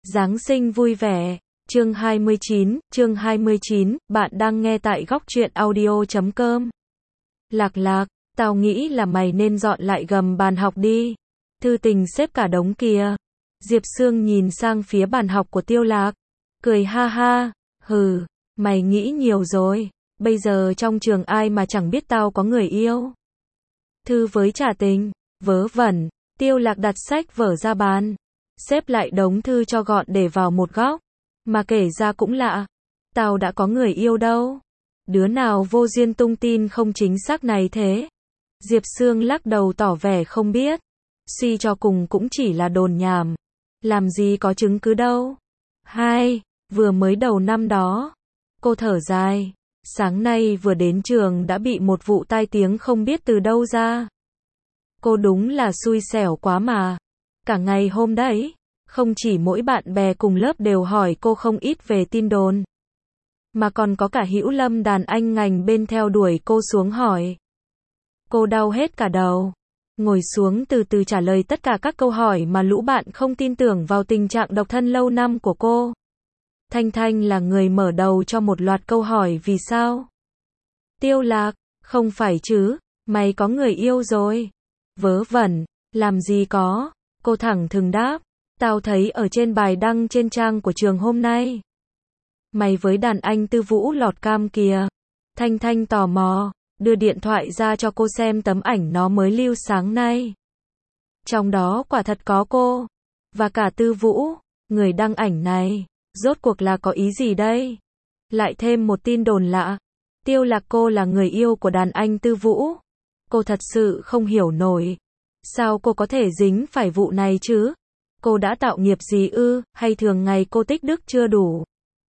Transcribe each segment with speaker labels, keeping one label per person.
Speaker 1: Giáng sinh vui vẻ. Chương 29, bạn đang nghe tại góc truyện audio.com. Lạc, tao nghĩ là mày nên dọn lại gầm bàn học đi. Thư tình xếp cả đống kìa. Diệp Sương nhìn sang phía bàn học của Tiêu Lạc. Cười ha ha, hừ, mày nghĩ nhiều rồi. Bây giờ trong trường ai mà chẳng biết tao có người yêu. Thư với trả tình, vớ vẩn. Tiêu Lạc đặt sách vở ra bàn. Xếp lại đống thư cho gọn để vào một góc. Mà kể ra cũng lạ. Tao đã có người yêu đâu. Đứa nào vô duyên tung tin không chính xác này thế? Diệp Sương lắc đầu tỏ vẻ không biết. Suy cho cùng cũng chỉ là đồn nhảm. Làm gì có chứng cứ đâu. Vừa mới đầu năm đó. Cô thở dài. Sáng nay vừa đến trường đã bị một vụ tai tiếng không biết từ đâu ra. Cô đúng là xui xẻo quá mà. Cả ngày hôm đấy, không chỉ mỗi bạn bè cùng lớp đều hỏi cô không ít về tin đồn, mà còn có cả Hữu Lâm đàn anh ngành bên theo đuổi cô xuống hỏi. Cô đau hết cả đầu, ngồi xuống từ từ trả lời tất cả các câu hỏi mà lũ bạn không tin tưởng vào tình trạng độc thân lâu năm của cô. Thanh là người mở đầu cho một loạt câu hỏi vì sao. Tiêu Lạc, không phải chứ, mày có người yêu rồi. Vớ vẩn, làm gì có. Cô thẳng thừng đáp, tao thấy ở trên bài đăng trên trang của trường hôm nay. Mày với đàn anh Tư Vũ lọt cam kìa. Thanh tò mò, đưa điện thoại ra cho cô xem tấm ảnh nó mới lưu sáng nay. Trong đó quả thật có cô, và cả Tư Vũ, người đăng ảnh này, rốt cuộc là có ý gì đây? Lại thêm một tin đồn lạ, Tiêu Lạc cô là người yêu của đàn anh Tư Vũ. Cô thật sự không hiểu nổi. Sao cô có thể dính phải vụ này chứ? Cô đã tạo nghiệp gì ư, hay thường ngày cô tích đức chưa đủ?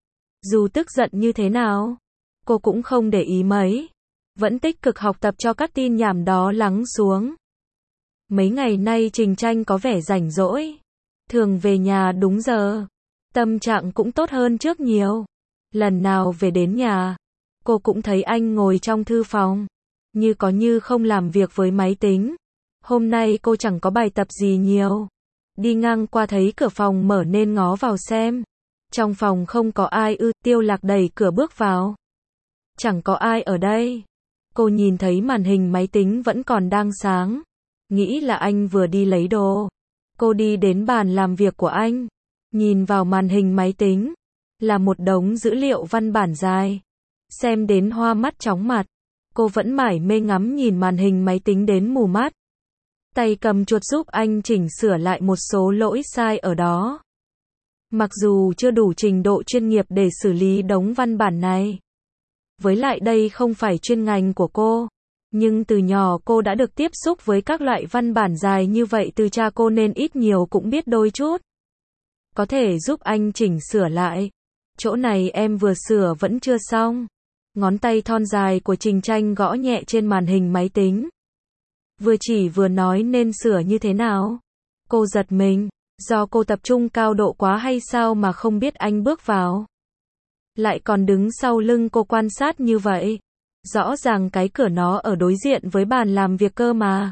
Speaker 1: Dù tức giận như thế nào, cô cũng không để ý mấy. Vẫn tích cực học tập cho các tin nhảm đó lắng xuống. Mấy ngày nay Trình Tranh có vẻ rảnh rỗi. Thường về nhà đúng giờ. Tâm trạng cũng tốt hơn trước nhiều. Lần nào về đến nhà, cô cũng thấy anh ngồi trong thư phòng. Như có như không làm việc với máy tính. Hôm nay cô chẳng có bài tập gì nhiều. Đi ngang qua thấy cửa phòng mở nên ngó vào xem. Trong phòng không có ai ư, Tiêu Lạc đẩy cửa bước vào. Chẳng có ai ở đây. Cô nhìn thấy màn hình máy tính vẫn còn đang sáng. Nghĩ là anh vừa đi lấy đồ. Cô đi đến bàn làm việc của anh. Nhìn vào màn hình máy tính. Là một đống dữ liệu văn bản dài. Xem đến hoa mắt chóng mặt. Cô vẫn mải mê ngắm nhìn màn hình máy tính đến mù mắt. Tay cầm chuột giúp anh chỉnh sửa lại một số lỗi sai ở đó. Mặc dù chưa đủ trình độ chuyên nghiệp để xử lý đống văn bản này. Với lại đây không phải chuyên ngành của cô. Nhưng từ nhỏ cô đã được tiếp xúc với các loại văn bản dài như vậy từ cha cô nên ít nhiều cũng biết đôi chút. Có thể giúp anh chỉnh sửa lại. Chỗ này em vừa sửa vẫn chưa xong. Ngón tay thon dài của Trình Tranh gõ nhẹ trên màn hình máy tính. Vừa chỉ vừa nói nên sửa như thế nào? Cô giật mình, do cô tập trung cao độ quá hay sao mà không biết anh bước vào. Lại còn đứng sau lưng cô quan sát như vậy. Rõ ràng cái cửa nó ở đối diện với bàn làm việc cơ mà.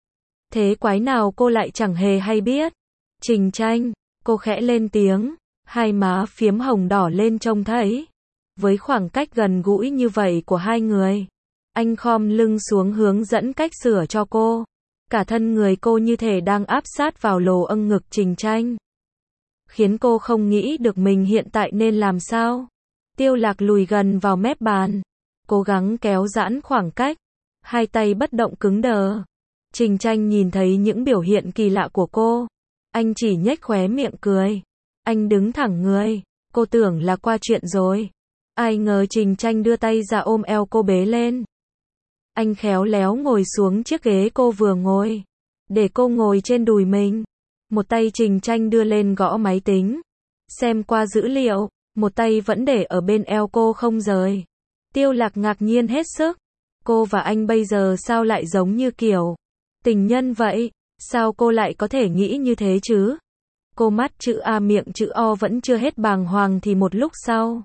Speaker 1: Thế quái nào cô lại chẳng hề hay biết. Trình Tranh, cô khẽ lên tiếng, hai má phiếm hồng đỏ lên trông thấy. Với khoảng cách gần gũi như vậy của hai người, anh khom lưng xuống hướng dẫn cách sửa cho cô. Cả thân người cô như thể đang áp sát vào lồ âng ngực Trình Tranh. Khiến cô không nghĩ được mình hiện tại nên làm sao. Tiêu Lạc lùi gần vào mép bàn. Cố gắng kéo giãn khoảng cách. Hai tay bất động cứng đờ. Trình Tranh nhìn thấy những biểu hiện kỳ lạ của cô. Anh chỉ nhếch khóe miệng cười. Anh đứng thẳng người. Cô tưởng là qua chuyện rồi. Ai ngờ Trình Tranh đưa tay ra ôm eo cô bế lên. Anh khéo léo ngồi xuống chiếc ghế cô vừa ngồi. Để cô ngồi trên đùi mình. Một tay Trình Tranh đưa lên gõ máy tính. Xem qua dữ liệu. Một tay vẫn để ở bên eo cô không rời. Tiêu Lạc ngạc nhiên hết sức. Cô và anh bây giờ sao lại giống như kiểu tình nhân vậy? Sao cô lại có thể nghĩ như thế chứ? Cô mắt chữ A miệng chữ O vẫn chưa hết bàng hoàng thì một lúc sau.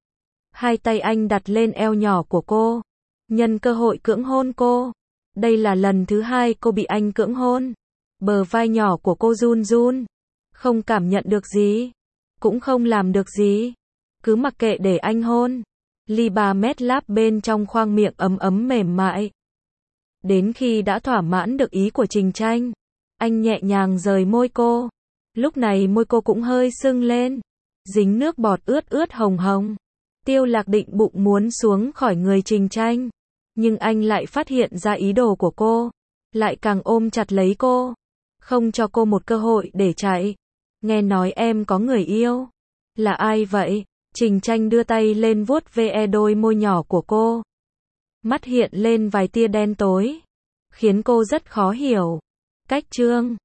Speaker 1: Hai tay anh đặt lên eo nhỏ của cô. Nhân cơ hội cưỡng hôn cô. Đây là lần thứ hai cô bị anh cưỡng hôn. Bờ vai nhỏ của cô run run. Không cảm nhận được gì. cũng không làm được gì. Cứ mặc kệ để anh hôn. Ly 3 mét láp bên trong khoang miệng ấm ấm mềm mại. Đến khi đã thỏa mãn được ý của Trình Tranh, anh nhẹ nhàng rời môi cô. Lúc này môi cô cũng hơi sưng lên, dính nước bọt ướt ướt hồng hồng. Tiêu Lạc định bụng muốn xuống khỏi người Trình Tranh, nhưng anh lại phát hiện ra ý đồ của cô, lại càng ôm chặt lấy cô, không cho cô một cơ hội để chạy. Nghe nói em có người yêu. Là ai vậy? Trình Tranh đưa tay lên vuốt ve đôi môi nhỏ của cô. Mắt hiện lên vài tia đen tối, khiến cô rất khó hiểu. Cách Trương